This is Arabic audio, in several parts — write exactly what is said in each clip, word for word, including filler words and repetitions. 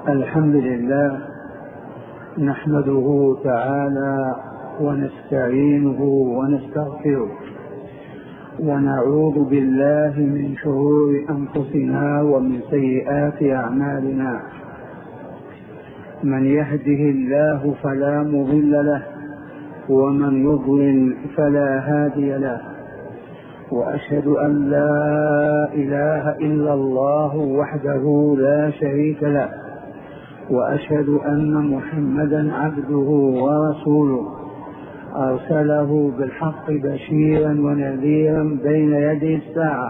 الحمد لله نحمده تعالى ونستعينه ونستغفره ونعوذ بالله من شرور أنفسنا ومن سيئات أعمالنا. من يهده الله فلا مضل له ومن يضلل فلا هادي له، وأشهد أن لا إله إلا الله وحده لا شريك له، وأشهد أن محمدا عبده ورسوله أرسله بالحق بشيرا ونذيرا بين يدي الساعة.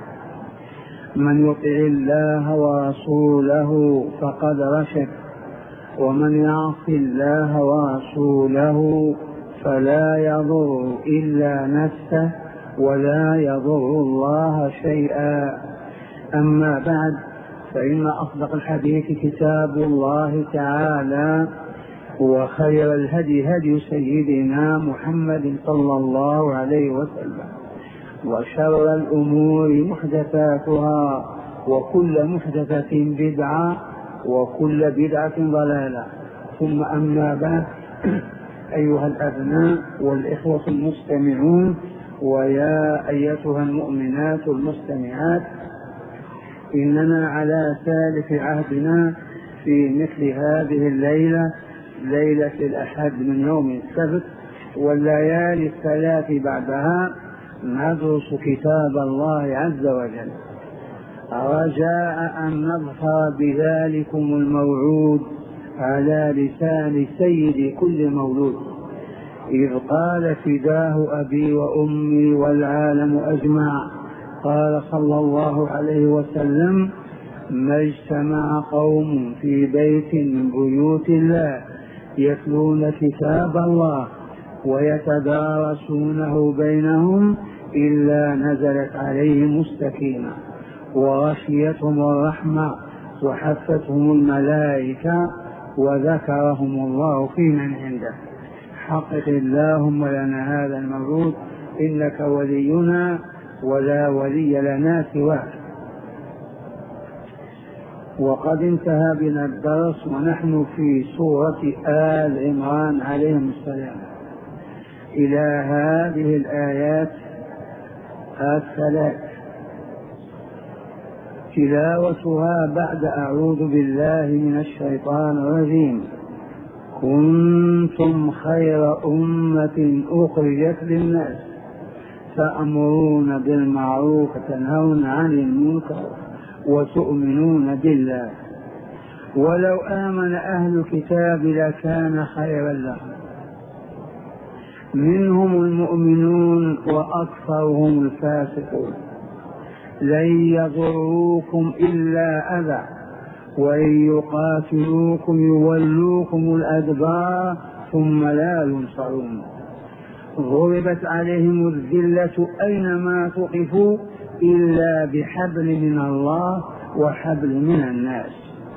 من يطع الله ورسوله فقد رشد، ومن يعص الله ورسوله فلا يضر إلا نفسه ولا يضر الله شيئا. أما بعد، فإن أصدق الحديث كتاب الله تعالى، وخير الهدي هدي سيدنا محمد صلى الله عليه وسلم، وشر الأمور محدثاتها، وكل محدثة بدعة، وكل بدعة ضلالة. ثم أما بعد، أيها الأبناء والإخوة المستمعون، ويا أيتها المؤمنات المستمعات، إننا على سالف عهدنا في مثل هذه الليلة، ليلة الأحد من يوم السبت، والليالي الثلاث بعدها ندرس كتاب الله عز وجل، رجاء أن نظفر بذلكم الموعود على لسان سيد كل مولود، إذ قال فداه أبي وأمي والعالم أجمع، قال صلى الله عليه وسلم: ما اجتمع قوم في بيت من بيوت الله يتلون كتاب الله ويتدارسونه بينهم إلا نزلت عليهم السكينة وغشيتهم الرحمة وحفتهم الملائكة وذكرهم الله في من عنده. حقق اللهم لنا هذا المولود، إنك ولينا ولا ولي لنا سواك. وقد انتهى بنا الدرس ونحن في سورة آل عمران عليهم السلام إلى هذه الآيات الثلاث، تلاوتها بعد أعوذ بالله من الشيطان الرجيم: كنتم خير أمة أخرجت للناس تأمرون بالمعروف وتنهون عن المنكر وتؤمنون بالله، ولو آمن أهل الكتاب لكان خيرا لهم، منهم المؤمنون وأكثرهم الفاسقون، لن يضروكم إلا أذى، وإن يقاتلوكم يولوكم الأدبار ثم لا ينصرون، ضربت عليهم الذلة أينما ثقفوا إلا بحبل من الله وحبل من الناس،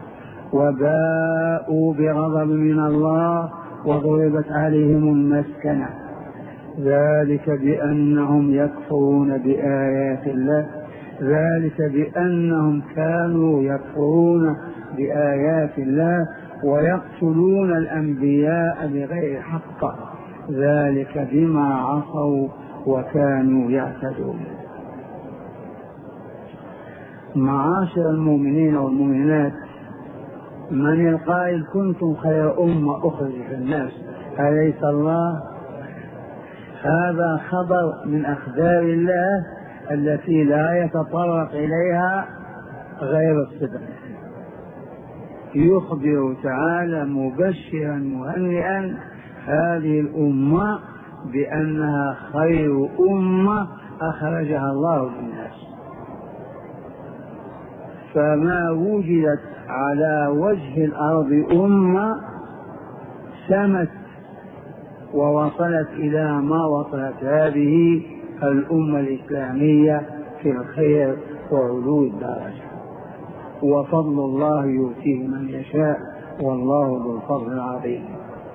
وباءوا بغضب من الله وضربت عليهم المسكنة، ذلك بأنهم يكفرون بآيات الله، ذلك بأنهم كانوا يكفرون بآيات الله ويقتلون الأنبياء بغير حق، ذلك بما عصوا وكانوا يعتدون. معاشر المؤمنين والمؤمنات، من القائل كنتم خير أمة أخرجت للناس؟ أليس الله؟ هذا خبر من أخبار الله التي لا يتطرق إليها غير الصدق. يخبر تعالى مبشرا مهنئا هذه الأمة بأنها خير أمة أخرجها الله للناس، فما وجدت على وجه الأرض أمة سمت ووصلت إلى ما وصلت هذه الأمة الإسلامية في الخير وعلو الدرجة، وفضل الله يؤتيه من يشاء، والله ذو الفضل العظيم.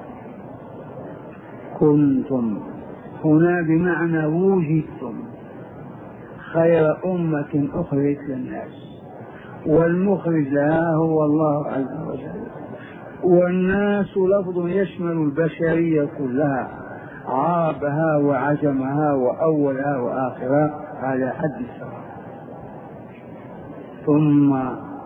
كنتم هنا بمعنى وجدتم خير أمة أخرجت للناس، والمخرج لها هو الله عز وجل. والناس لفظ يشمل البشرية كلها، عربها وعجمها وأولها وآخرها على حد سواء. ثم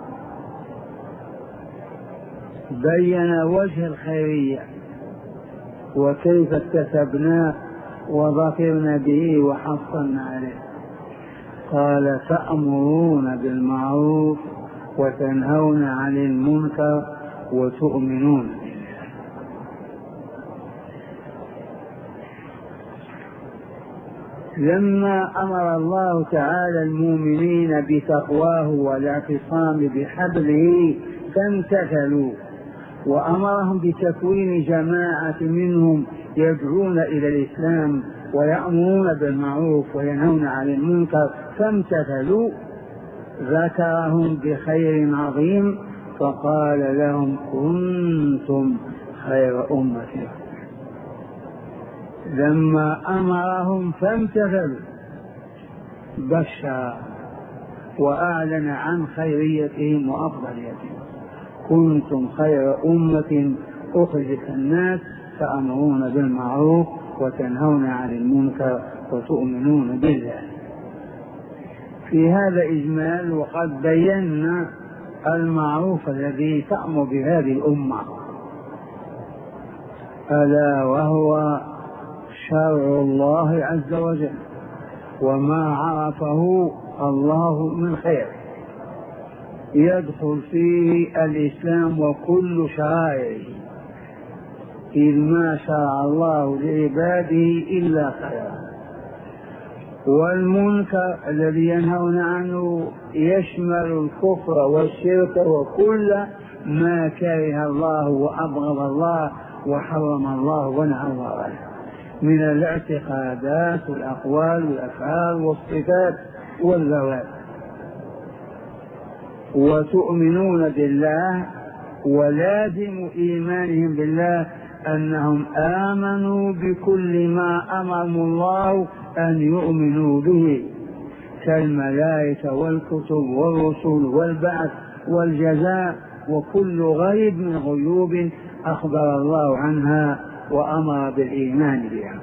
بين وجه الخيرية وكيف اكتسبناه وظفرنا به وحصلنا عليه. قال تأمرون بالمعروف وتنهون عن المنكر وتؤمنون بالله. لما أمر الله تعالى المؤمنين بتقواه والاعتصام بحبله فامتثلوا، وأمرهم بتكوين جماعة منهم يدعون إلى الإسلام ويأمرون بالمعروف وينهون عن المنكر فامتثلوا، ذكرهم بخير عظيم فقال لهم كنتم خير أمة. لما أمرهم فامتثلوا بشر وأعلن عن خيريتهم وأفضليتهم. كنتم خير أمة أخرجت الناس تأمرون بالمعروف وتنهون عن المنكر وتؤمنون بالله. في هذا إجمال، وقد بينا المعروف الذي تأمر بهذه الأمة، ألا وهو شرع الله عز وجل وما عرفه الله من خير، يدخل فيه الإسلام وكل شرائعه، إذ ما شرع الله لعباده إلا خيرا. والمنكر الذي ينهون عنه يشمل الكفر والشرك وكل ما كره الله وأبغض الله وحرم الله ونهى الله عنه من الاعتقادات والأقوال والأفعال والصفات والذوات. وتؤمنون بالله، ولازم إيمانهم بالله أنهم آمنوا بكل ما أمرهم الله أن يؤمنوا به كالملائكة والكتب والرسل والبعث والجزاء وكل غيب من غيوب أخبر الله عنها وأمر بالإيمان بها.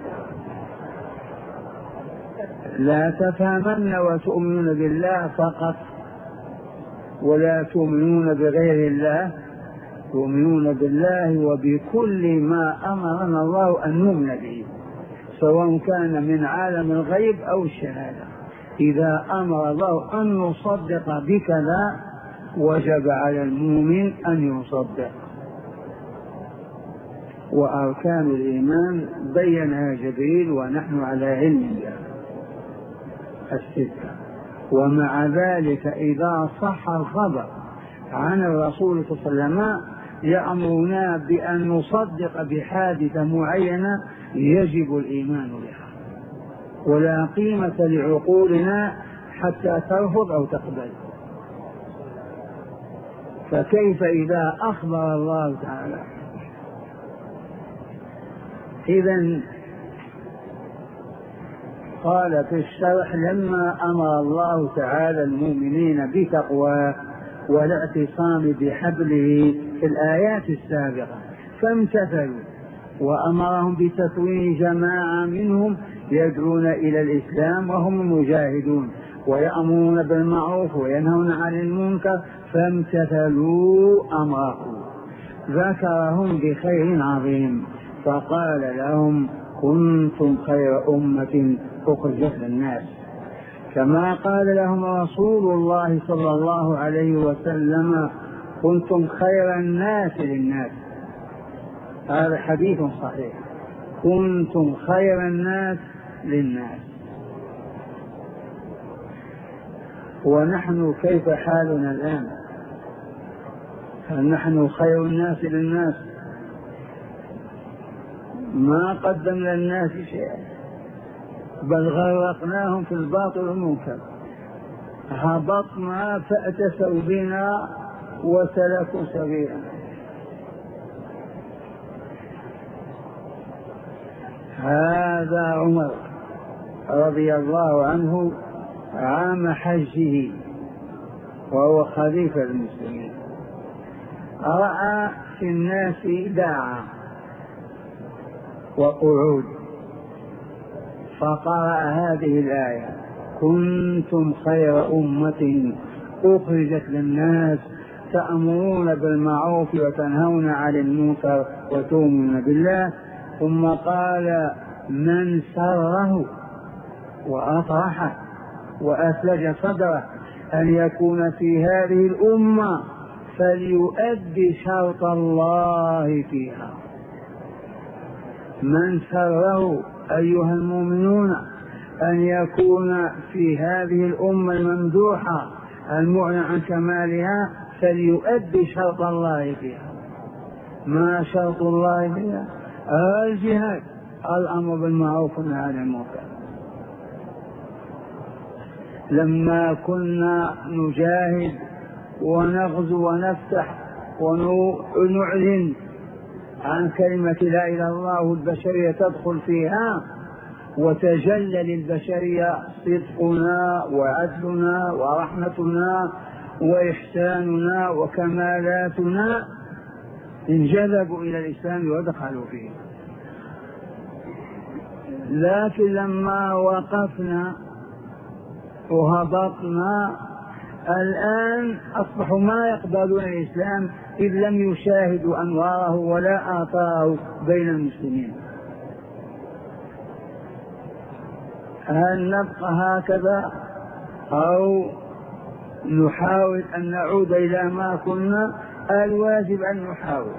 لا تفهمن وتؤمنون بالله فقط ولا تؤمنون بغير الله، تؤمنون بالله وبكل ما أمرنا الله أن نؤمن به، سواء كان من عالم الغيب أو الشهادة. إذا أمر الله أن نصدق بكذا وجب على المؤمن أن يصدق. وأركان الإيمان بينها جبريل ونحن على علم بها الستة. ومع ذلك إذا صح الخبر عن الرسول صلى الله عليه وسلم يأمرنا بأن نصدق بحادثة معينة يجب الإيمان بها، ولا قيمة لعقولنا حتى ترفض أو تقبل. فكيف إذا أخبر الله تعالى؟ إذن قال في الشرح لما أمر الله تعالى المؤمنين بتقواه والاعتصام بحبله في الآيات السابقة فامتثلوا، وأمرهم بتكوين جماعة منهم يدعون إلى الإسلام وهم المجاهدون ويأمرون بالمعروف وينهون عن المنكر فامتثلوا أمره، ذكرهم بخير عظيم فقال لهم كنتم خير أمة أخرجت للناس، كما قال لهم رسول الله صلى الله عليه وسلم كنتم خير الناس للناس. هذا حديث صحيح، كنتم خير الناس للناس. ونحن كيف حالنا الآن؟ هل نحن خير الناس للناس؟ ما قدمنا للناس شيئا، بل غرقناهم في الباطل والمنكر، هبطنا فأتسوا بنا وسلكوا سبيلا. هذا عمر رضي الله عنه عام حجه وهو خليفة المسلمين. رأى في الناس داعا وقعود فقرأ هذه الآية: كنتم خير أمة أخرجت للناس تأمرون بالمعروف وتنهون عن المنكر وتؤمنون بالله. ثم قال: من سره وأطرحه وأثلج صدره أن يكون في هذه الأمة فليؤدي شرط الله فيها. من سره أيها المؤمنون أن يكون في هذه الأمة الممدوحة المعنى عن كمالها فليؤدي شرط الله فيها. ما شرط الله فيها؟ الجهاد، الأمر بالمعروف والنهي عن المنكر. لما كنا نجاهد ونغزو ونفتح ونعلن عن كلمة لا إله إلا الله والبشرية تدخل فيها وتجلى للبشرية صدقنا وعدلنا ورحمتنا وإحساننا وكمالاتنا، انجذبوا إلى الإسلام ودخلوا فيه. لكن لما وقفنا وهبطنا الآن أصبحوا ما يقبلون الإسلام إذ لم يشاهدوا أنواره ولا آثاره بين المسلمين. هل نبقى هكذا أو نحاول أن نعود إلى ما كنا؟ الواجب أن نحاول،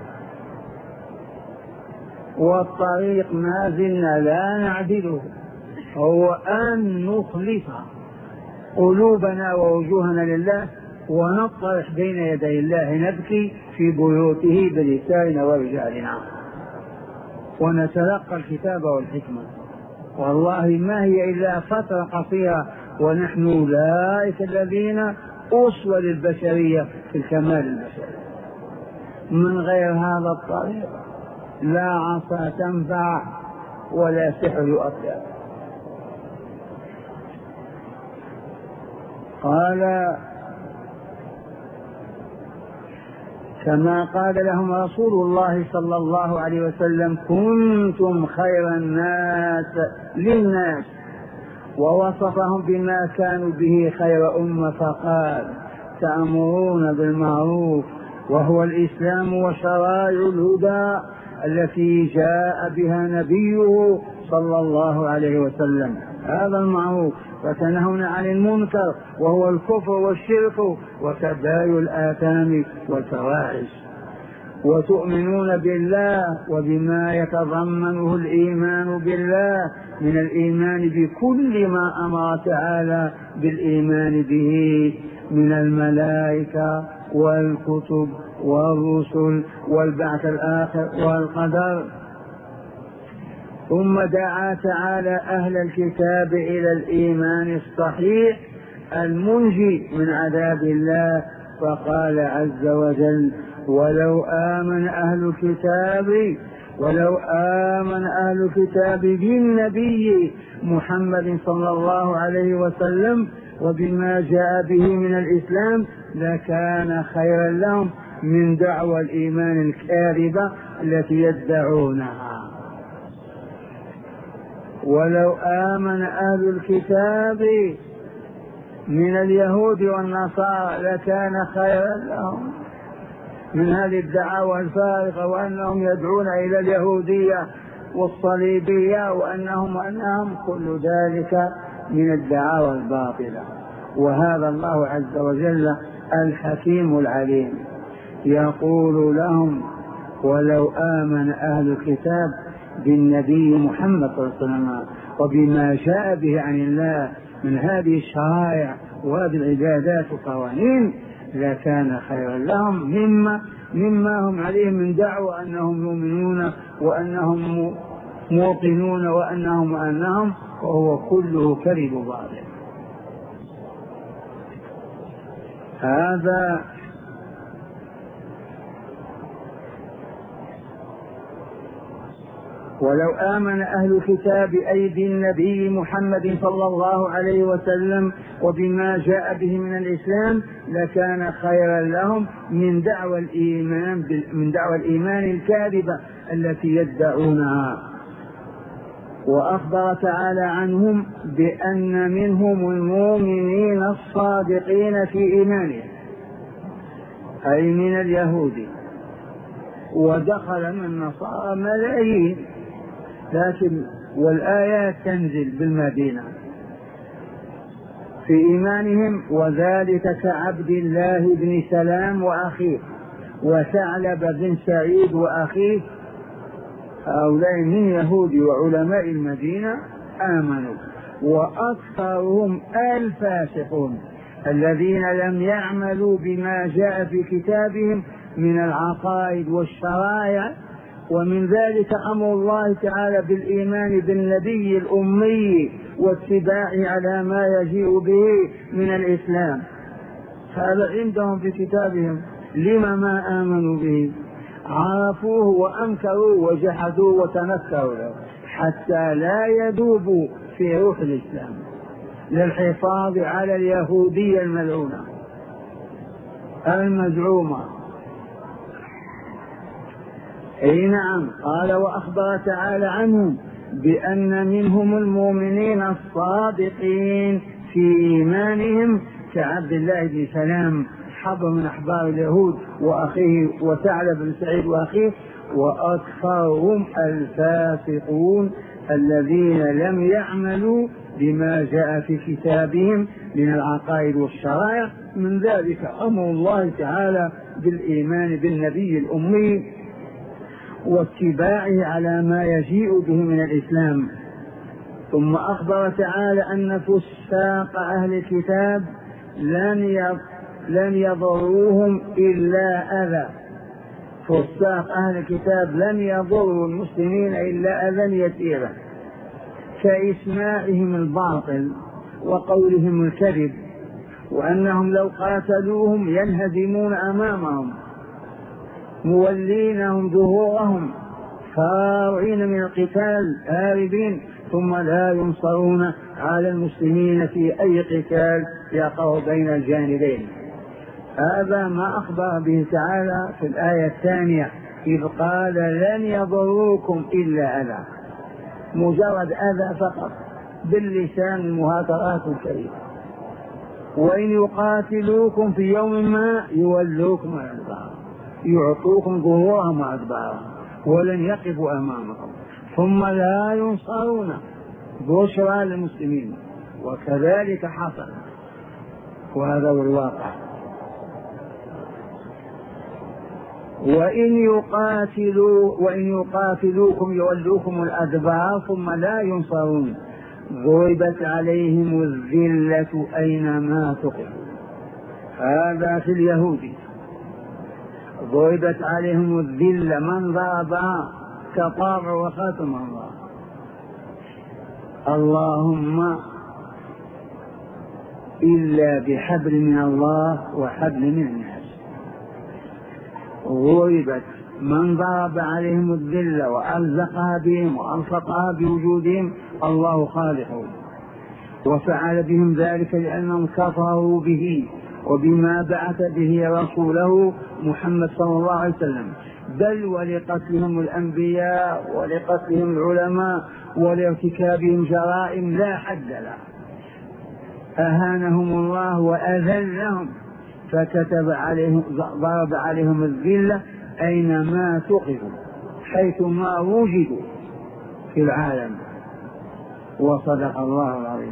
والطريق ما زلنا لا نعدله، هو أن نخلص قلوبنا ووجوهنا لله ونطرح بين يدي الله نبكي في بيوته بلساننا ورجالنا ونتلقى الكتاب والحكمة. والله ما هي إلا فترة قصيرة ونحن أولئك الذين أسوة للبشرية في الكمال البشري. من غير هذا الطريق لا عصا تنفع ولا سحر يؤثر. قال كما قال لهم رسول الله صلى الله عليه وسلم: كنتم خير الناس للناس، ووصفهم بما كانوا به خير أمة فقال: تأمرون بالمعروف وهو الإسلام وشرائع الهدى التي جاء بها نبيه صلى الله عليه وسلم، هذا المعروف، وتنهون عن المنكر وهو الكفر والشرك وكبائر الآثام والفواحش، وتؤمنون بالله وبما يتضمنه الإيمان بالله من الإيمان بكل ما أمر تعالى بالإيمان به من الملائكة والكتب والرسل والبعث الآخر والقدر. ثم دعا تعالى أهل الكتاب إلى الإيمان الصحيح المنجي من عذاب الله، فقال عز وجل: ولو آمن أهل الكتاب ولو آمن أهل الكتاب بالنبي محمد صلى الله عليه وسلم وبما جاء به من الإسلام لكان خيرا لهم من دعوى الإيمان الكاذبة التي يدعونها. ولو آمن أهل الكتاب من اليهود والنصارى لكان خيرا لهم من هذه الدعاوى الفارغة، وأنهم يدعون إلى اليهودية والصليبية وأنهم وأنهم كل ذلك من الدعاوى الباطلة. وهذا الله عز وجل الحكيم العليم يقول لهم: ولو آمن أهل الكتاب بالنبي محمد صلى الله عليه وسلم وبما جاء به عن الله من هذه الشرائع وهذه العبادات والقوانين لكان خيرا لهم مما مما هم عليه من دعوى أنهم يؤمنون وأنهم موقنون وأنهم وأنهم وهو كله كذب باطل. هذا ولو آمن أهل الكتاب أيدي النبي محمد صلى الله عليه وسلم وبما جاء به من الإسلام لكان خيرا لهم من دعوى الإيمان من دعوى الإيمان الكاذبة التي يدعونها. وأخبر تعالى عنهم بأن منهم المؤمنين الصادقين في إيمانهم أي من اليهود، ودخل من النصارى ملايين، لكن والآيات تنزل بالمدينة في إيمانهم. وذلك كعبد الله بن سلام وأخيه وثعلب بن سعيد وأخيه، هؤلاء من يهود وعلماء المدينة آمنوا، وأكثرهم الفاسقون الذين لم يعملوا بما جاء في كتابهم من العقائد والشرائع. ومن ذلك أمر الله تعالى بالإيمان بالنبي الأمي واتباعه على ما يجيء به من الإسلام، هذا عندهم في كتابهم. لما ما آمنوا به؟ عرفوه وأنكروا وجحدوا وتنكروا له حتى لا يذوبوا في روح الإسلام للحفاظ على اليهودية الملعونة المزعومة. اي نعم. قال وأخبر تعالى عنهم بأن منهم المؤمنين الصادقين في إيمانهم كعبد الله بن سلام حبر من أحبار اليهود وأخيه وثعلب بن سعيد وأخيه. وأكثرهم الفاسقون الذين لم يعملوا بما جاء في كتابهم من العقائد والشرائع. من ذلك أمر الله تعالى بالإيمان بالنبي الأمي واتباعه على ما يجيء به من الإسلام. ثم أخبر تعالى أن فساق أهل الكتاب لن لن يضروهم إلا أذى. فساق أهل الكتاب لن يضروا المسلمين إلا أذى يسيرا كإسماعهم الباطل وقولهم الكذب، وأنهم لو قاتلوهم ينهزمون أمامهم مولينهم ظهورهم خارعين من القتال هاربين، ثم لا ينصرون على المسلمين في أي قتال يقع بين الجانبين. هذا ما أخبر به تعالى في الآية الثانية إذ قال لن يضروكم إلا أذى، مجرد أذى فقط باللسان المهاترات الكريمة. وإن يقاتلوكم في يوم ما يولوكم الأدبار، يعطوكم ظهورهم وأدبارهم ولن يقفوا أمامكم، ثم لا ينصرون. بشرى للمسلمين، وكذلك حصل، وهذا هو الواقع. وإن يقاتلوا وإن يقاتلوكم يولوكم الأدبار ثم لا ينصرون ضربت عليهم الذلة أينما ثقفوا. هذا في اليهود. ضربت عليهم الذلة، من ضربها كطابع وخاتم الله. اللهم إلا بحبل من الله وحبل من الناس. ضربت، من ضرب عليهم الذلة وألزقها بهم وألصقها بوجودهم الله خالقهم، وفعل بهم ذلك لأنهم كفروا به وبما بعث به رسوله محمد صلى الله عليه وسلم، بل ولقتلهم الأنبياء ولقتلهم العلماء ولارتكابهم جرائم لا حد لها. أهانهم الله وأذلهم، فكتب عليهم ضرب عليهم الذلة أينما ثقفوا، حيثما وجدوا في العالم. وصدق الله العظيم.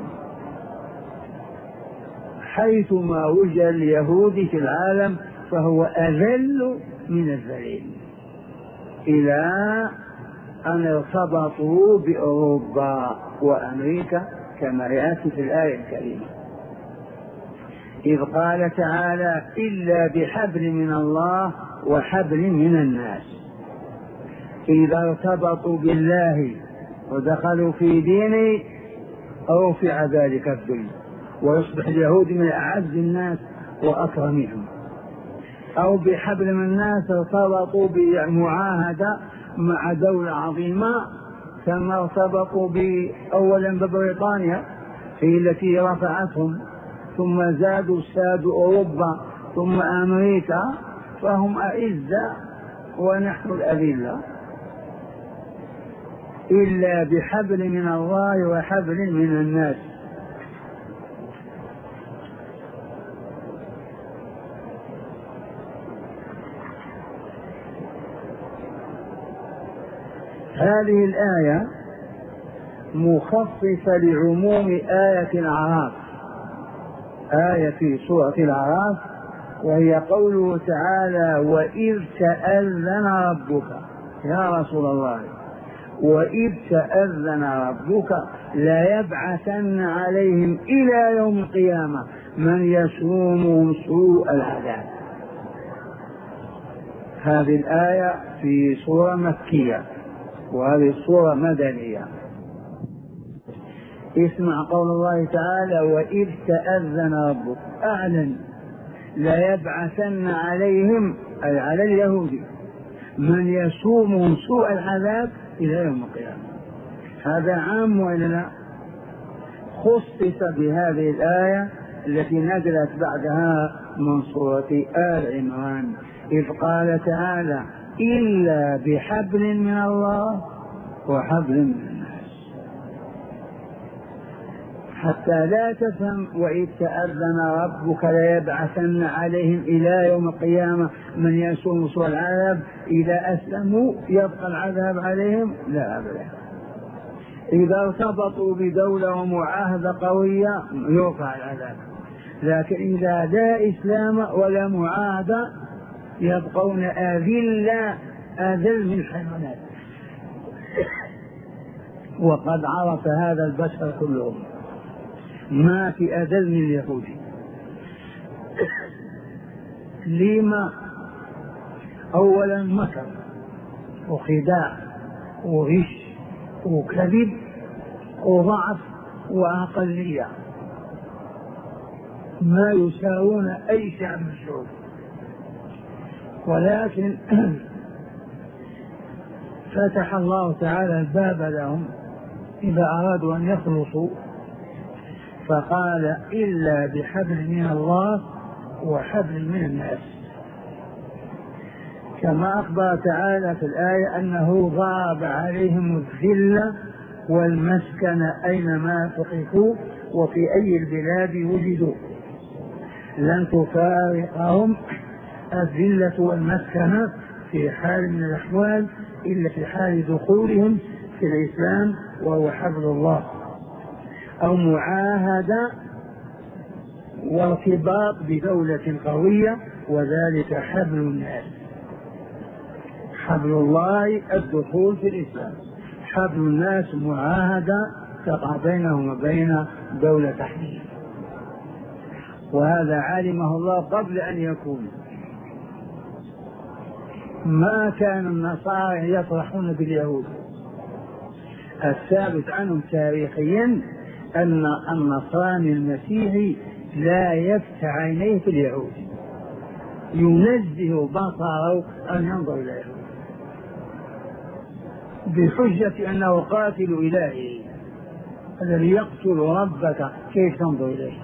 حيثما وجد اليهود في العالم فهو أذل من الذليل، إلى أن ارتبطوا بأوروبا وأمريكا كما يأتي في الآية الكريمة، إذ قال تعالى إلا بحبل من الله وحبل من الناس. إذا ارتبطوا بالله ودخلوا في دينه رفع ذلك الذل، ويصبح اليهود من أعز الناس وأكرمهم. أو بحبل من الناس ارتبطوا بمعاهدة مع دولة عظيمة ثم ارتبطوا أولا ببريطانيا هي التي رفعتهم، ثم زادوا سادوا أوروبا ثم أمريكا، فهم أعزة ونحن الأذلة، إلا بحبل من الله وحبل من الناس. هذه الآية مخصصة لعموم آية الأعراف، آية في سورة الأعراف، وهي قوله تعالى: وإذ تأذن ربك، يا رسول الله وإذ تأذن ربك ليبعثن عليهم إلى يوم القيامة من يسومهم سوء العذاب. هذه الآية في سورة مكية وهذه السورة مدنية. اسمع قول الله تعالى: وإذ تأذن ربك، أعلن ليبعثن عليهم أي على اليهود من يسومهم سوء العذاب إلى يوم القيامة. هذا عام وإلا لا؟ خصص بهذه الآية التي نزلت بعدها من سورة آل عمران، إذ قال تعالى: إلا بحبل من الله وحبل من الناس، حتى لا تفهم وإذ تأذن ربك ليبعثن عليهم إلى يوم القيامة من يسوم سوء العذاب، إذا أسلموا يبقى العذاب عليهم، لا أبدا. إذا ارتبطوا بدولة ومعاهدة قوية يوقع العذاب، لكن إذا لا إسلام ولا معاهدة يبقون أذلة أذل من الحيوانات. وقد عرف هذا البشر كلهم، ما في أذل من اليهود. لما؟ أولا مكر وخداع وغش وكذب وضعف وأقلية، ما يساوون أي شعب من الشعوب. ولكن فتح الله تعالى الباب لهم إذا أرادوا أن يخلصوا، فقال: إلا بحبل من الله وحبل من الناس، كما أخبر تعالى في الآية أنه ضرب عليهم الذلة والمسكن أينما ثقفوا وفي أي البلاد وجدوا، لن تفارقهم الذلة والمسكنة في حال من الأحوال إلا في حال دخولهم في الإسلام وهو حبل الله، أو معاهدة وارتباط بدولة قوية، وذلك حبل الناس. حبل الله الدخول في الإسلام، حبل الناس معاهدة تقع بينهم وبين دولة تحديد، وهذا علمه الله قبل أن يكون. ما كان النصارى يفرحون باليهود، الثابت عنهم تاريخيا أن النصراني المسيحي لا يفتح عينيه في اليهود، ينزه بصره أن ينظر إلى اليهود بحجة أنه قاتل إلهي، الذي يقتل ربك كيف تنظر إليه؟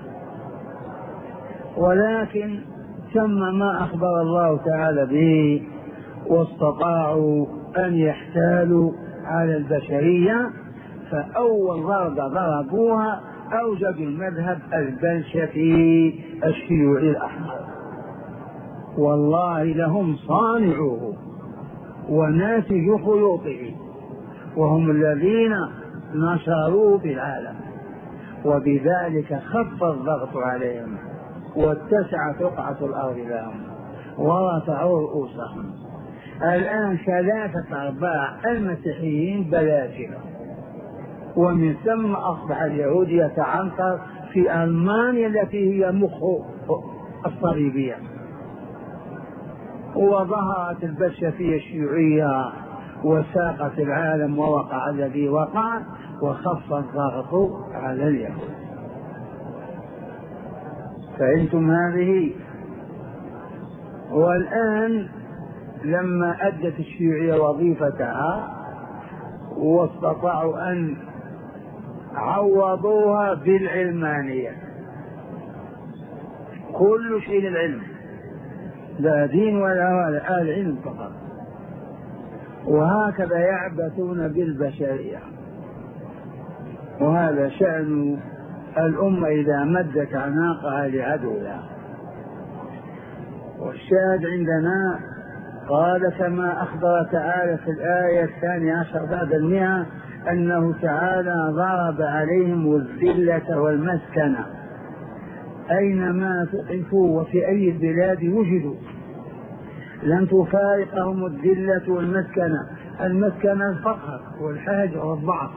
ولكن ثم ما أخبر الله تعالى به، واستطاعوا أن يحتالوا على البشرية، فأول ضربة ضربوها أوجدوا المذهب البلشفي الشيوعي الأحمر، والله لهم صانعوه وناسج خيوطه، وهم الذين نشروه في العالم، وبذلك خف الضغط عليهم واتسعت رقعة الأرض لهم ورفعوا رؤوسهم. الآن ثلاثة أرباع المسيحيين بلاشفة، ومن ثم أصبح اليهود يتعنقر في ألمانيا التي هي مخ الصليبية، وظهرت البلشفية الشيوعية وساقت العالم ووقع الذي وقع، وخف الضغط على اليهود. فهمتم هذه؟ والآن لما أدت الشيوعية وظيفتها واستطاعوا أن عوضوها بالعلمانية، كل شيء العلم، لا دين ولا ولا العلم فقط. وهكذا يعبثون بالبشرية، وهذا شأن الأمة إذا مدت أعناقها لعدوها. والشاهد عندنا قال كما أخبر تعالى في الآية الثانية عشر بعد المئة أنه تعالى ضرب عليهم الذلة والمسكنة أينما تقفوا وفي أي البلاد وجدوا، لن تفارقهم الذلة والمسكنة. المسكنة الفقر والحاجة والضعف.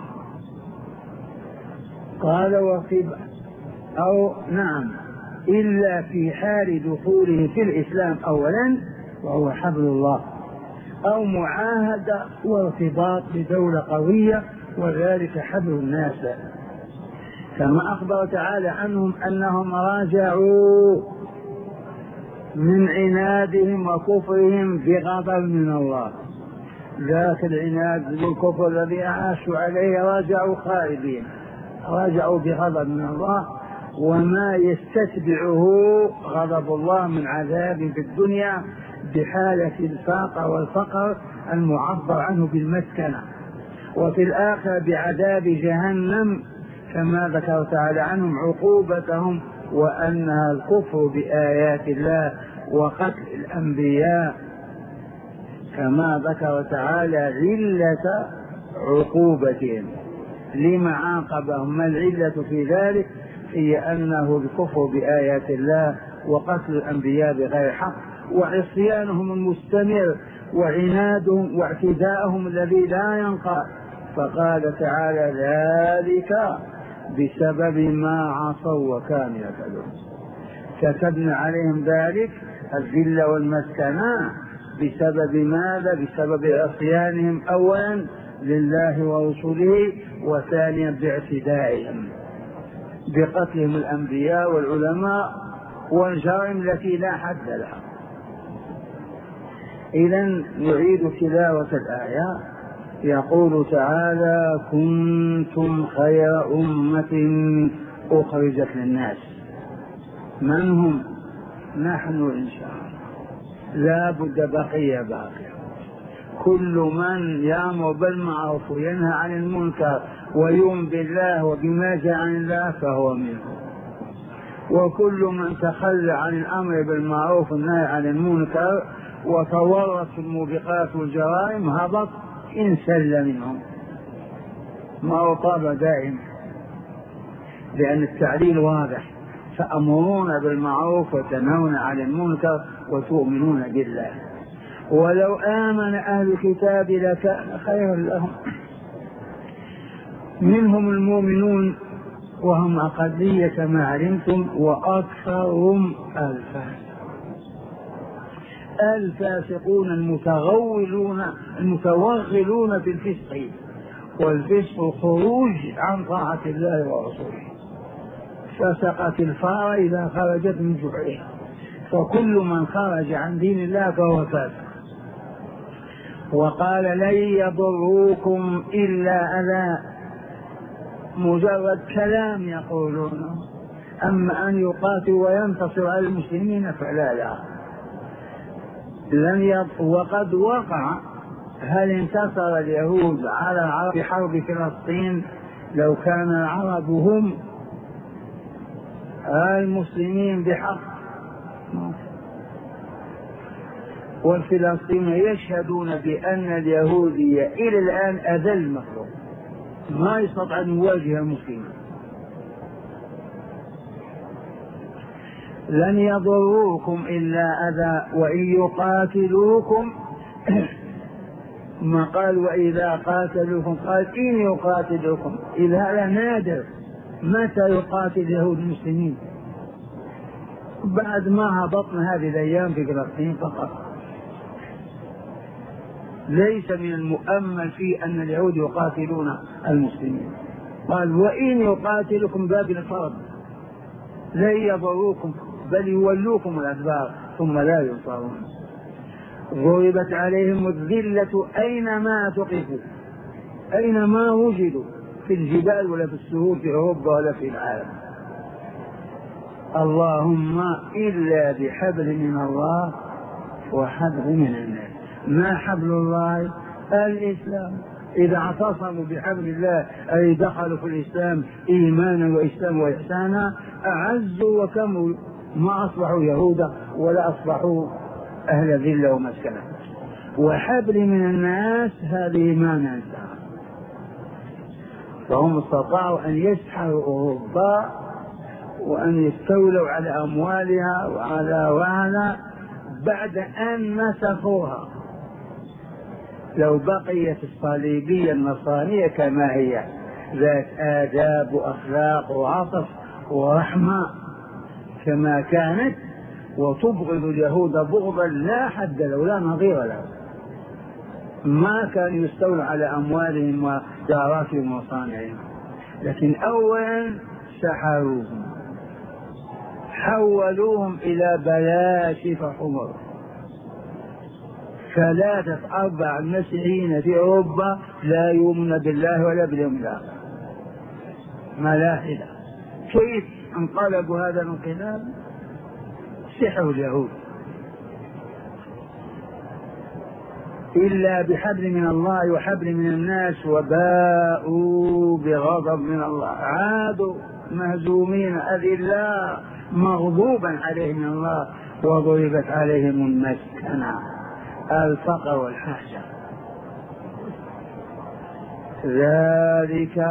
قال وفي أو نعم إلا في حال دخوله في الإسلام أولا وهو حبل الله، أو معاهدة وارتباط بدولة قوية وذلك حبل الناس، كما أخبر تعالى عنهم أنهم راجعوا من عنادهم وكفرهم بغضب من الله. ذاك العناد بالكفر الذي عاشوا عليه راجعوا خائبين، راجعوا بغضب من الله، وما يستتبعه غضب الله من عذاب في الدنيا بحالة الفاقة والفقر المعبر عنه بالمسكنة، وفي الآخرة بعذاب جهنم كما ذكر تعالى عنهم عقوبتهم وأنها الكفر بآيات الله وقتل الأنبياء، كما ذكر تعالى علة عقوبتهم لما عاقبهم. ما العلة في ذلك؟ هي أنه الكفر بآيات الله وقتل الأنبياء بغير حق وعصيانهم المستمر وعنادهم واعتداءهم الذي لا ينقطع. فقال تعالى ذلك بسبب ما عصوا وكانوا يفعلون. كتبنا عليهم ذلك الذل والمسكنة بسبب ماذا؟ بسبب عصيانهم أولا لله ورسوله، وثانيا باعتدائهم بقتلهم الأنبياء والعلماء والجرائم التي لا حد لها. إذن نعيد تلاوة الآية. يقول تعالى كنتم خير أمة أخرجت للناس. من هم؟ نحن إن شاء الله، لا بد بقية باقية. كل من يأمر بالمعروف وينهى عن المنكر ويؤمن بالله وبما جاء عن الله فهو منه، وكل من تخلى عن الأمر بالمعروف والنهي عن المنكر وتورط في الموبقات والجرائم هبط إن سل منهم. ما هو طاب دائم، لأن التعليل واضح: تأمرون بالمعروف وتنهون عن المنكر وتؤمنون بالله. ولو آمن أهل الكتاب لكان خيرا لهم، منهم المؤمنون وهم أقلية كما علمتم، وأكثرهم الفاسقون. الفاسقون المتغولون المتوغلون في الفسق، والفسق خروج عن طاعة الله ورسوله. فسقت الفار إذا خرجت من جحرها، فكل من خرج عن دين الله فهو فاسق. وقال لن يضروكم إلا أذى، مجرد كلام يقولونه، أما أن يقاتلوا وينتصر على المسلمين فلا لا. لن يض... وقد وقع. هل انتصر اليهود على العرب في حرب فلسطين لو كان العرب هم المسلمين بحق؟ والفلسطين يشهدون بأن اليهودية إلى الآن أذل مخلوق، ما يستطيع أن يواجه المسلمين. لن يضروكم إلا أذى وإن يقاتلوكم ما قال وإذا قاتلوكم، قال إن يقاتلوكم، إذا هذا نادر. متى يقاتل اليهود المسلمين؟ بعد ما هبطنا هذه الأيام في فلسطين فقط. ليس من المؤمل في أن اليهود يقاتلون المسلمين. قال وإن يقاتلكم باب الفرض، لا يضروكم بل يولوكم الأدبار ثم لا ينصرون. ضربت عليهم الذلة أينما تقفوا، أينما وجدوا، في الجبال ولا في السهول في أوروبا ولا في العالم. اللهم إلا بحبل من الله وحبل من الناس. ما حبل الله؟ الإسلام. إذا اعتصموا بحبل الله أي دخلوا في الإسلام إيمانا وإسلاما وإحسانا أعزوا وكموا، ما أصبحوا يهودا ولا أصبحوا أهل ذلة ومسكنة. وحبل من الناس هذه ما ننساها. فهم استطاعوا أن يسحروا أوروبا وأن يستولوا على أموالها وعلى وعلى بعد أن مسخوها. لو بقيت الصليبية النصرانية كما هي ذات آداب وأخلاق وعطف ورحمة كما كانت، وتبغض اليهود بغضا لا حد له لا نظير له، ما كان يستولى على أموالهم وداراتهم وصانعهم. لكن أولا سحروهم، حولوهم إلى بلاشف حمر. ثلاثة أربع مسيحيين في أوروبا لا يؤمن بالله ولا باليوم الآخر، ملاحدة. كيف انقلبوا هذا الانقلاب؟ سحر اليهود. إلا بحبل من الله وحبل من الناس وباءوا بغضب من الله، عادوا مهزومين أذلاء مغضوبا عليهم من الله، وضربت عليهم المسكنة، الفقر والحاجة. ذلك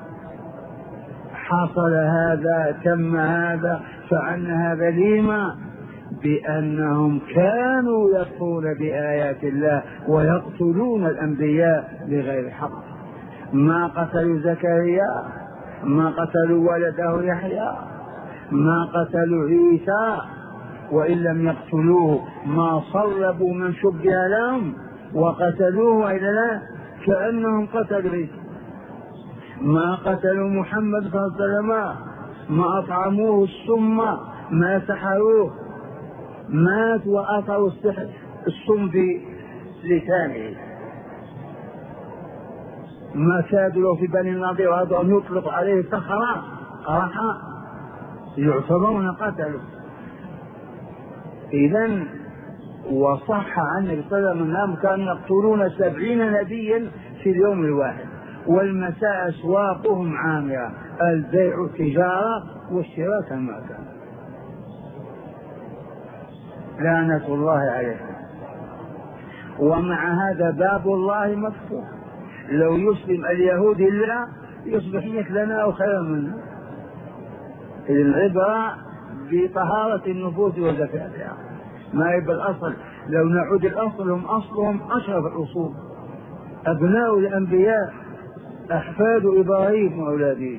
حصل هذا، تم هذا، فعل هذا لما؟ بأنهم كانوا يكفرون بآيات الله ويقتلون الأنبياء بغير حق. ما قتلوا زكريا، ما قتلوا ولده يحيى، ما قتلوا عيسى، وإن لم يقتلوه ما صلبوا من شبه لهم وقتلوه إلى لا كأنهم قتلوا عيسى. ما قتلوا محمد صلى الله عليه وسلم، ما أطعموه السم، ما سحروه، مات وأطعوا السم في لسانه. ما كادوا في بني النضير وهذا أن يطلق عليه صخرة قرحا يعتبرون قتلوا. إذن وصح عن النبي صلى الله عليه وسلم أنهم كانوا يقتلون سبعين نبيا في اليوم الواحد، والمساء أسواقهم عامرة، البيع التجارة والشراء كما كان. لعنة الله عليهم. ومع هذا باب الله مفتوح، لو يسلم اليهود إلا يصبح مثلنا أو خيرا منا. العبرة بطهارة النفوس وزكاتها، ما هي بالأصل. لو نعود الأصل هم أصلهم أشرف الأصول، أبناء الأنبياء، أحفاد إبراهيم وأولاده.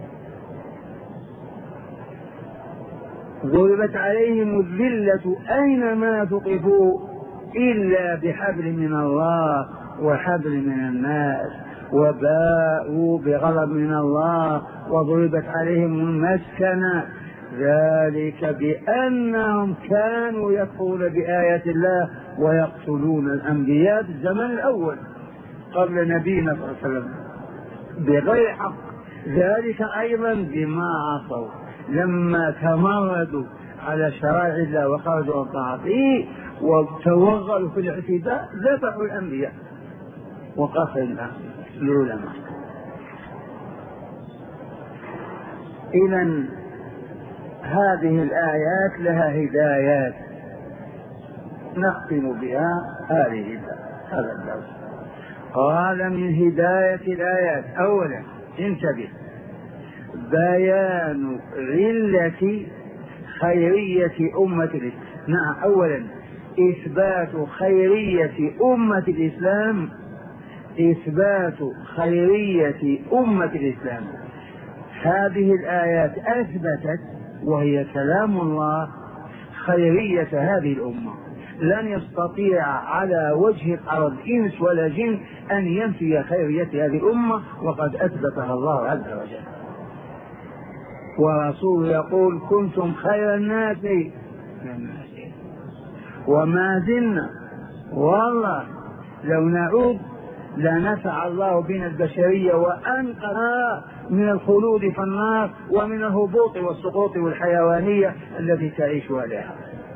ضربت عليهم الذلة أينما ثقفوا إلا بحبل من الله وحبل من الناس، وباءوا بغضب من الله وضربت عليهم المسكنة. ذلك بأنهم كانوا يكفرون بآيات الله ويقتلون الأنبياء في الزمن الأول قبل نبينا صلى الله عليه وسلم بغير حق. ذلك أيضا بما عصوا، لما تمردوا على شرائع الله وخرجوا عن طاعته وتوغلوا في الاعتداء ذبحوا الأنبياء وقتلوا العلماء. إذن هذه الآيات لها هدايات نختم بها هذه هذا الدرس. قال من هداية الآيات أولا انتبه بيان علة خيرية أمة الإسلام. نعم، أولا إثبات خيرية أمة الإسلام، إثبات خيرية أمة الإسلام. هذه الآيات أثبتت وهي كلام الله خيرية هذه الأمة. لن يستطيع على وجه الأرض إنس ولا جن أن ينفي خيرية هذه الأمة، وقد أثبتها الله عز وجل. ورسول يقول كنتم خير الناس وما زلنا. والله لو نعود لنفع الله بنا البشرية وأنقذها من الخلود في النار ومن الهبوط والسقوط والحيوانية التي تعيش عليها.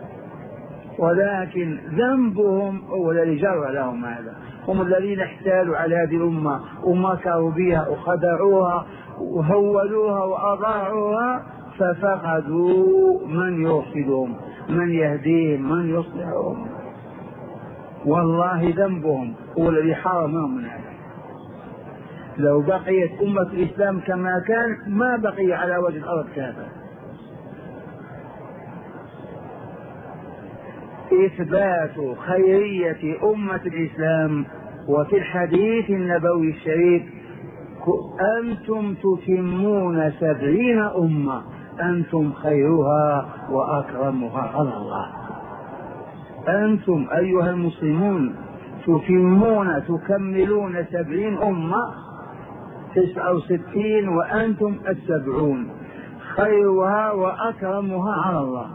ولكن ذنبهم هو الذي جرى لهم هذا، هم الذين احتالوا على هذه الأمة ومكروا بها وخدعوها وهولوها وأضاعوها، ففقدوا من يرشدهم، من يهديهم، من يصلحهم. والله ذنبهم هو الذي حرمهم من هذا. لو بقيت أمة الإسلام كما كان ما بقي على وجه الأرض كافر. إثبات خيرية أمة الإسلام. وفي الحديث النبوي الشريف: أنتم تتمون سبعين أمة أنتم خيرها وأكرمها على الله. أنتم أيها المسلمون تتمون تكملون سبعين أمة، تسعة وستين وأنتم السبعون، خيرها وأكرمها على الله.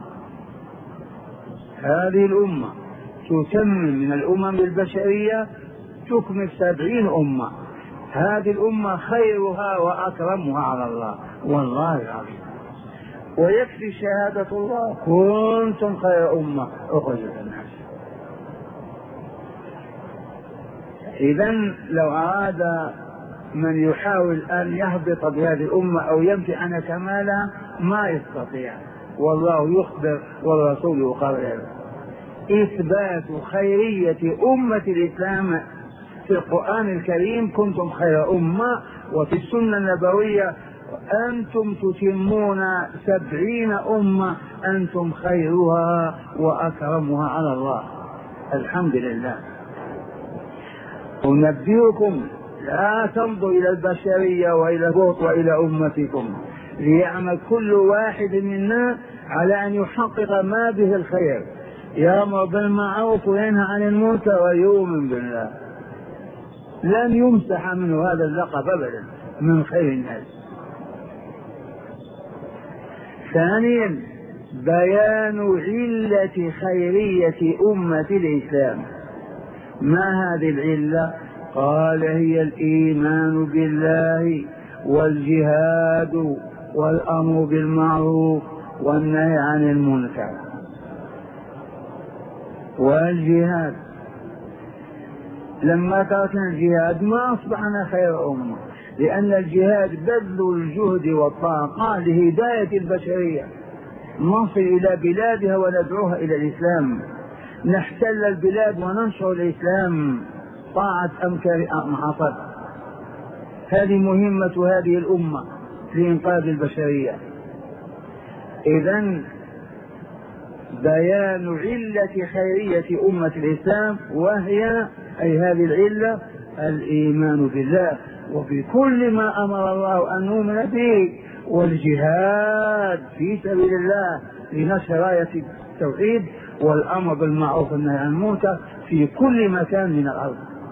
هذه الأمة تتمم من الأمم البشرية تكمل سبعين أمة، هذه الأمة خيرها وأكرمها على الله والله العظيم. ويكفي شهادة الله: كنتم خير أمة أخرجت الناس. إذن لو أراد من يحاول أن يهبط بهذه الأمة أو ينفي عنها كمالها ما يستطيع، والله يخبر والرسول يقرر. إثبات خيرية أمة الإسلام في القرآن الكريم: كنتم خير أمة، وفي السنة النبوية: أنتم تتمون سبعين أمة أنتم خيرها وأكرمها على الله. الحمد لله. أنبئكم: لا تمضوا إلى البشرية وإلى البوط وإلى أمتكم، ليعمل كل واحد منا على أن يحقق ما به الخير، يأمر بالمعروف وينهى عن المنكر ويؤمن بالله. لن يمسح منه هذا اللقب أبدا من خير الناس. ثانيا: بيان علة خيرية أمة الإسلام. ما هذه العلة؟ قال: هي الإيمان بالله والجهاد والأمر بالمعروف والنهي عن المنكر. والجهاد، لما تركنا الجهاد ما أصبحنا خير أمة، لأن الجهاد بذل الجهد والطاقة لهداية البشرية، نصل إلى بلادها وندعوها إلى الإسلام، نحتل البلاد وننشر الإسلام طاعة أمكار محافظ. هذه مهمة هذه الأمة لإنقاذ البشرية. إذن بيان علة خيرية أمة الإسلام، وهي أي هذه العلة الإيمان بالله وبكل ما أمر الله أن نؤمن به، والجهاد في سبيل الله لنشر راية التوحيد، والأمر بالمعروف والنهي عن المنكر في كل مكان من الأرض.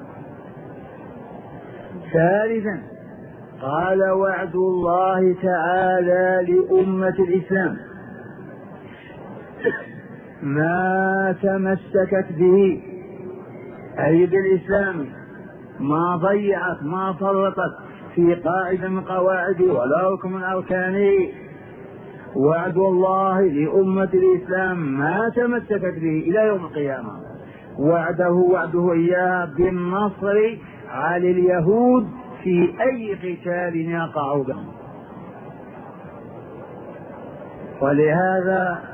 ثالثا: قال: وعد الله تعالى لأمة الإسلام ما تمسكت به، أي بالإسلام، ما ضيعت ما فرطت في قاعدة من قواعده ولا ركن من أركانه. وعد الله لأمة الإسلام ما تمسكت به إلى يوم القيامة، وعده وعده إياها بالنصر على اليهود في أي قتال يقع بهم. ولهذا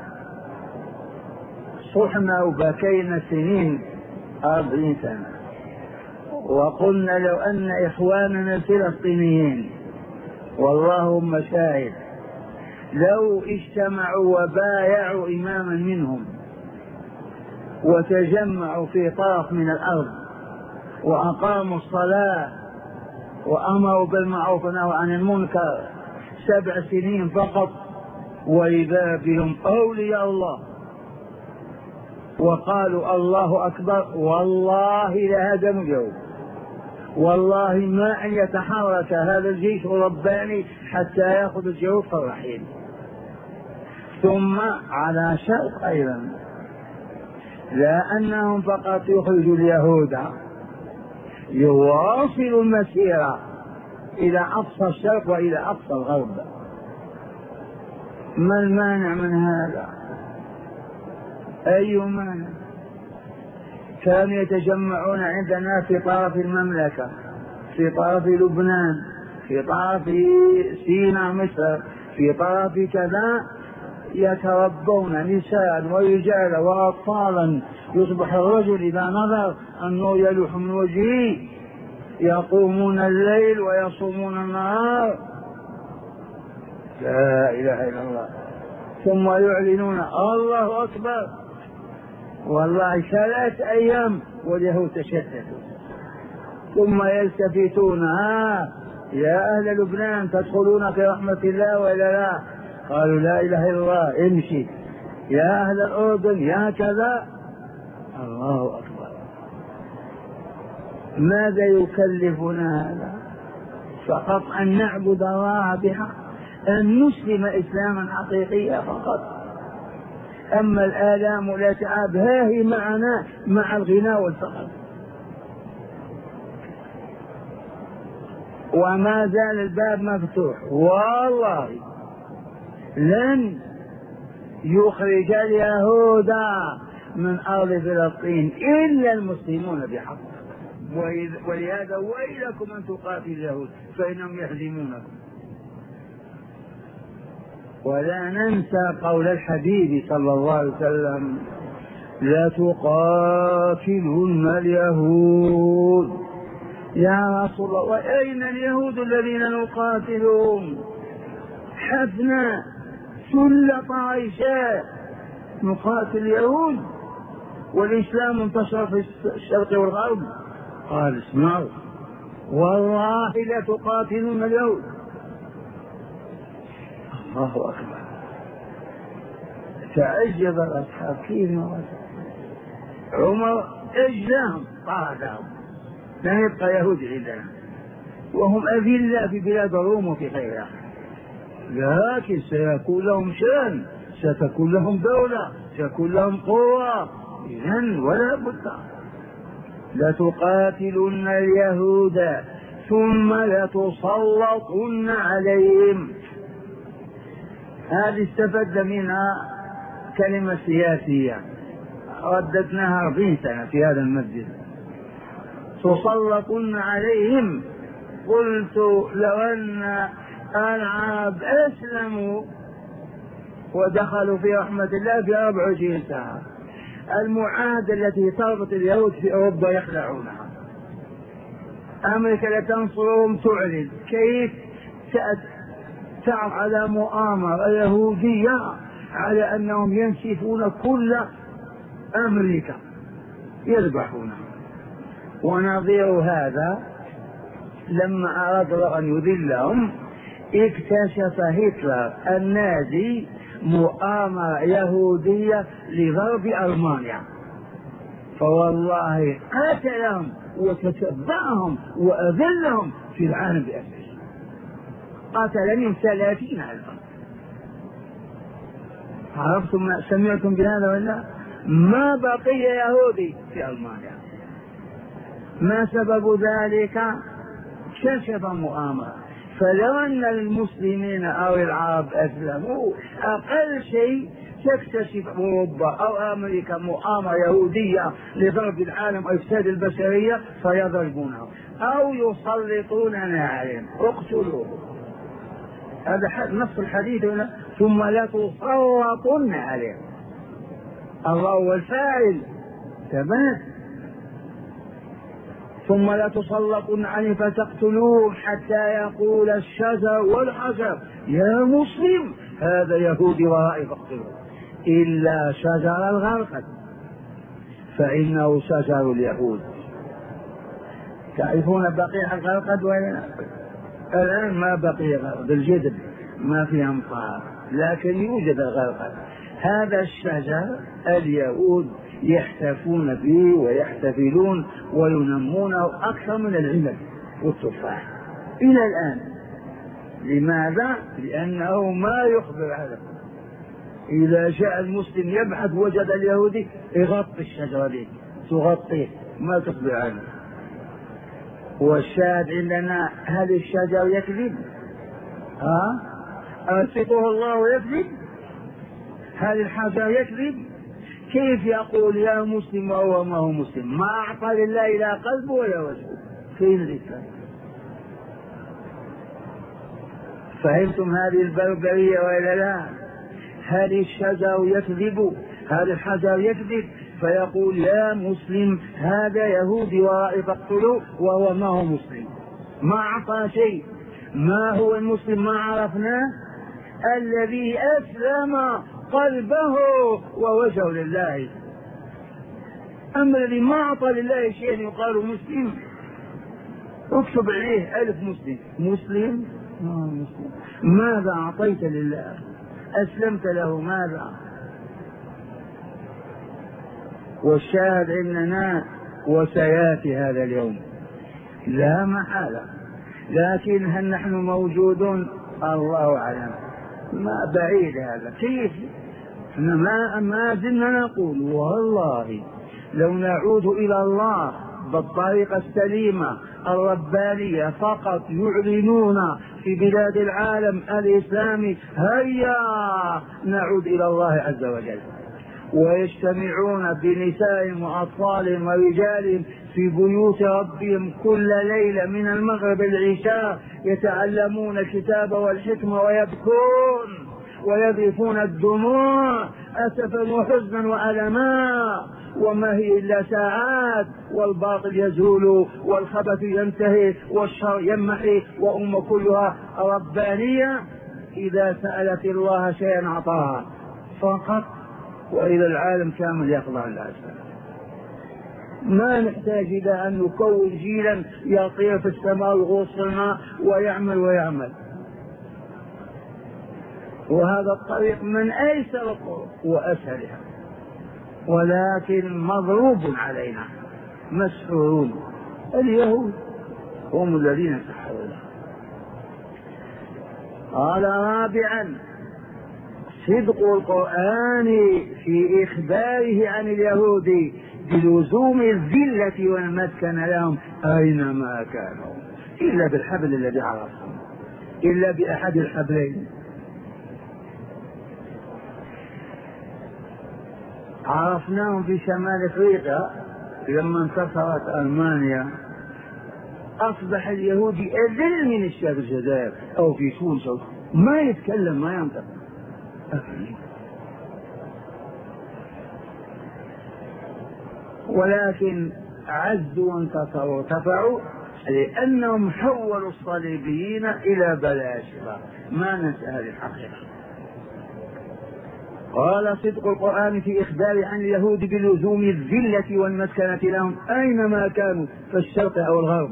صحنا وبكينا سنين أربعين سنة، وقلنا: لو أن إخواننا الفلسطينيين، واللهم شاهد، لو اجتمعوا وبايعوا إماما منهم وتجمعوا في طرف من الأرض وأقاموا الصلاة وأمروا بالمعروف ونهوا عن المنكر سبع سنين فقط، وإذا بهم أولياء الله وقالوا الله أكبر، والله لهدموا الجو، والله ما أن يتحرك هذا الجيش الرباني حتى يأخذ الجيوش في الرحيل. ثم على شرط أيضا: لا أنهم فقط يخرجوا اليهود، يواصل المسيرة إلى أقصى الشرق وإلى أقصى الغرب. ما المانع من هذا؟ أي مانع؟ كانوا يتجمعون عندنا في طرف المملكة، في طرف لبنان، في طرف سيناء مصر، في طرف كذا، يتربون نساء ورجالا وأطفالا، يصبح الرجل إذا نظر النور يلوح من وجهه، يقومون الليل ويصومون النهار، لا إله إلا الله، ثم يعلنون الله أكبر. والله ثلاث أيام واليهود تشتتوا، ثم يلتفتون: ها يا أهل لبنان تدخلون في رحمة الله ولا لا؟ قالوا لا إله إلا الله، امشي. يا أهل الأردن يا كذا، الله أكبر. ماذا يكلفنا هذا؟ فقط أن نعبد الله بحق، أن نسلم إسلاما حقيقيا فقط. أما الآلام والأتعاب هاهي معنا مع الغنى والفقر. وما زال الباب مفتوح، والله لن يخرج اليهود من أرض فلسطين إلا المسلمون بحق. ولهذا ويلكم أن تقاتلوا اليهود فإنهم يهزمونكم. ولا ننسى قول الحبيب صلى الله عليه وسلم: لا تقاتلون اليهود. يا رسول الله وأين اليهود الذين نقاتلهم؟ حفنا سل طائشات نقاتل اليهود والإسلام انتشر في الشرق والغرب. قال: اسمعوا والله لا تقاتلون اليهود. الله أكبر. تعجب الأصحاب كيف عمر اجلاهم طردهم، لا يبقى يهود عندنا، وهم أذلة في بلاد الروم وفي غيرها، لكن سيكون لهم شأن، ستكون لهم دولة، سيكون لهم قوة. إذن ولا بد لتقاتلن اليهود ثم لتسلطن عليهم. هذه استفدت منها كلمة سياسية رددناها أربعين سنة في هذا المسجد. تسلطن عليهم. قلت لو أن العرب أسلموا ودخلوا في رحمة الله في أربع وعشرين ساعة، المعاهدة التي تربط اليهود في أوروبا يخلعونها. أمريكا لا تنصرهم تعلن كيف تعمل على مؤامرة يهودية على أنهم ينسفون كل أمريكا يذبحونها. ونظير هذا لما أراد أن يذلهم اكتشف هتلر النازي مؤامرة يهودية لضرب ألمانيا، فوالله قاتلهم وتتبعهم وأذلهم في العالم بأسره، قاتل من ثلاثين ألفا. عرفتم ما سمعتم بهذا ولا؟ ما بقي يهودي في ألمانيا. ما سبب ذلك؟ كشف مؤامرة. فلو أن المسلمين أو العرب أسلموا أقل شيء تكتشف أوروبا أو أمريكا مؤامرة يهودية لضرب العالم أو إفساد البشرية فيضربونه أو يسلطوننا عليهم اقتلوه. هذا نص الحديث هنا: ثم لا تسلطن عليهم. الله هو الفاعل ثبات. ثم لا تسلطن عليه فتقتلوه حتى يقول الشجر والحجر يا مسلم هذا يهودي ورائي فاقتلوه، إلا شجر الغرقد فإنه شجر اليهود. تعرفون بقيع الغرقد وين؟ الآن ما بقي غرقد، الجدب ما فيه أمطار، لكن يوجد الغرقد. هذا الشجر اليهود يحتفون به ويحتفلون وينمونه أكثر من العنب والتفاح إلى الآن. لماذا؟ لأنه ما يخبر هذا. إذا جاء المسلم يبحث وجد اليهودي يغطي الشجرة دي، تغطيه، ما تخبر عنه. والشاهد عندنا هل الشجر يكذب؟ ها؟ ألصقه الله يكذب؟ هل الحجر يكذب؟ كيف يقول يا مسلم وهو ما هو مسلم؟ ما أعطى لله لا قلب ولا وجه. فين الإسلام؟ فهمتم هذه البربرية وإلا لا؟ هل الشجر يكذب؟ هل الحجر يكذب؟ فيقول يا مسلم هذا يهودي ورائي فاقتلوه وهو ما هو مسلم، ما أعطى شيء. ما هو المسلم؟ ما عرفناه؟ الذي أسلم قلبه ووجهه لله. أما الذي ما أعطى لله شيء يقال مسلم، اكتب عليه ألف مسلم. مسلم؟ آه مسلم. ماذا أعطيت لله؟ أسلمت له ماذا؟ والشاهد عندنا وسياتي هذا اليوم لا محالة، لكن هل نحن موجودون؟ الله أعلم، ما بعيد هذا. كيف؟ ما ما زلنا نقول والله لو نعود إلى الله بالطريقة السليمة الربانية فقط يعلنون في بلاد العالم الإسلامي هيا نعود إلى الله عز وجل، ويجتمعون بنسائهم وأطفالهم ورجالهم في بيوت ربهم كل ليلة من المغرب العشاء يتعلمون الكتاب والحكمة ويبكون ويذرفون الدموع أسفا وحزنا وألما، وما هي إلا ساعات والباطل يزول والخبث ينتهي والشر يمحي، وأم كلها ربانية إذا سألت الله شيئا أعطاها فقط، وإلى العالم كامل يخضع لله. ما نحتاج إلى أن نكون جيلا يطير في السماء ويغوص في الماء ويعمل ويعمل. وهذا الطريق من أيسر الطرق وأسهلها، ولكن مضروب علينا مسحورون. اليهود هم الذين سحرونا. قال رابعا صدق القرآن في إخباره عن اليهود بلزوم الذلة والمسكن لهم أينما كانوا، إلا بالحبل الذي عرفهم، إلا بأحد الحبلين. عرفناهم في شمال أفريقيا لما انتصرت ألمانيا أصبح اليهودي أذل من الشعب الجزائر أو في تونس، ما يتكلم ما ينطق. ولكن عزوا وانتصروا وارتفعوا لأنهم حولوا الصليبيين إلى بلاشفة. ما ننسى هذه الحقيقة. قال صدق القرآن في إخبار عن اليهود بلزوم الذلة والمسكنة لهم أينما كانوا في الشرق أو الغرب.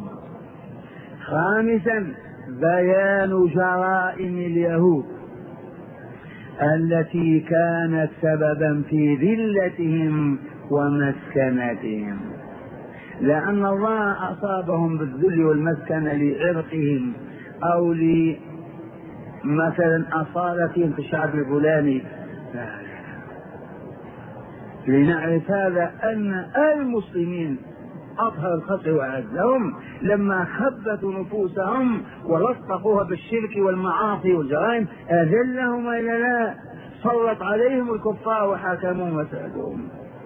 خامسا بيان جرائم اليهود التي كانت سببا في ذلتهم ومسكنتهم، لأن الله أصابهم بالذل والمسكنة لعرقهم أو لمثلا أصالتهم في الشعب الفلاني. لنعرف هذا أن المسلمين أطهر الخلق وأعزهم لما خبثوا نفوسهم ولصقوها بالشرك والمعاصي والجرائم أذلهم إلى لا، سلط عليهم الكفار وحاكموهم وسادوهم.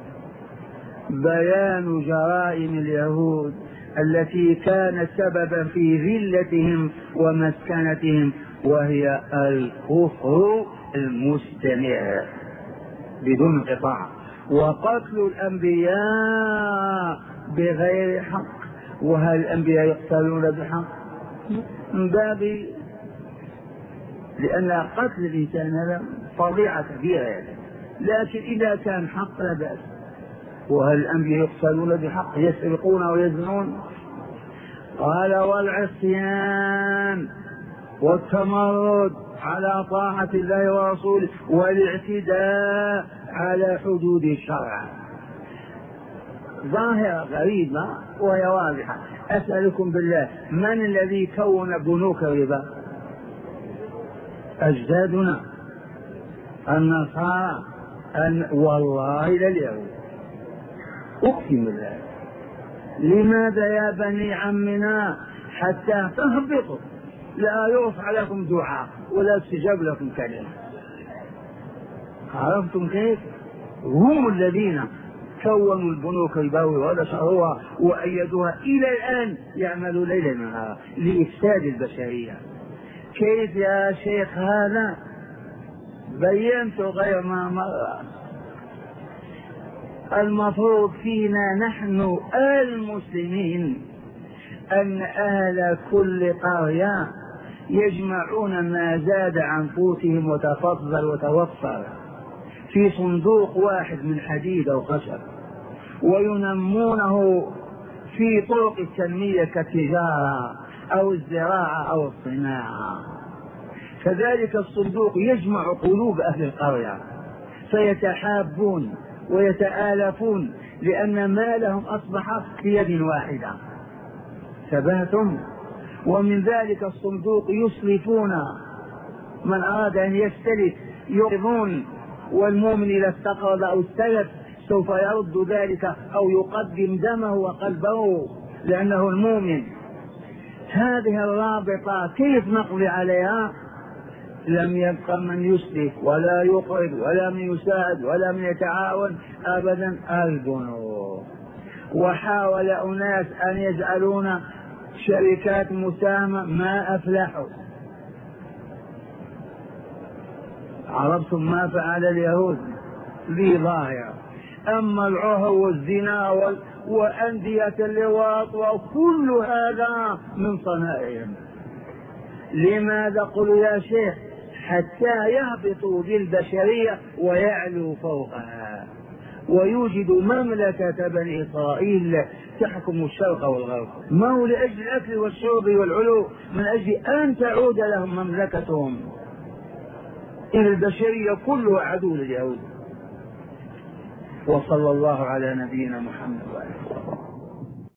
بيان جرائم اليهود التي كانت سببا في ذلتهم ومسكنتهم، وهي الكفر المستمر بدون انقطاع، وقتل الأنبياء بغير حق. وهل الأنبياء يقتلون بحق؟ من باب لأن قتل الإنسان هذا فضيعة كبيرة، لكن إذا كان حق لا بأس. وهل الأنبياء يقتلون بحق؟ يسرقون ويزنون. قال والعصيان والتمرد على طاعة الله ورسوله والاعتداء على حدود الشرع. ظاهرة غريبة وهي واضحة. أسألكم بالله، من الذي كون بنوك الربا؟ أجدادنا النصارى. أن والله لليهود أقسم بالله لماذا يا بني عمنا حتى تهبطوا لا يرفع لكم دعاء ولا يستجاب لكم كلمة. عرفتم كيف؟ هم الذين كونوا البنوك الربوية ونشروها وأيدوها إلى الآن يعملوا ليلا نهارا لإفساد البشرية. كيف يا شيخ هذا؟ بينت غير ما مر. المفروض فينا نحن المسلمين أن أهل كل قرية يجمعون ما زاد عن قوتهم وتفضل وتوفر في صندوق واحد من حديد أو خشب، وينمونه في طرق التنمية كالتجارة أو الزراعة أو الصناعة. كذلك الصندوق يجمع قلوب أهل القرية فيتحابون ويتآلفون لأن مالهم أصبح في يد واحدة. ثباتهم. ومن ذلك الصندوق يسلفون من أراد أن يستلف يقرضون، والمؤمن إذا استقرض أو استلف سوف يرد ذلك أو يقدم دمه وقلبه لأنه المؤمن. هذه الرابطة كيف نقضي عليها؟ لم يبق من يسلف ولا يقرض ولا من يساعد ولا من يتعاون أبدا البنوك. وحاول أناس أن يجعلون شركات مساهمة ما أفلحوا. عرفتم ما فعل اليهود؟ ذي ظاهرة. أما العهر والزنا وأندية اللواط وكل هذا من صنائعهم. لماذا؟ قلوا يا شيخ حتى يهبطوا بالبشرية ويعلوا فوقها ويوجدوا مملكة بني إسرائيل تحكم الشرق والغرب. ما هو لأجل الأكل والشرب والعلو، من أجل أن تعود لهم مملكتهم. إن البشرية كلها عدو لليهود. وصلى الله على نبينا محمد وعلى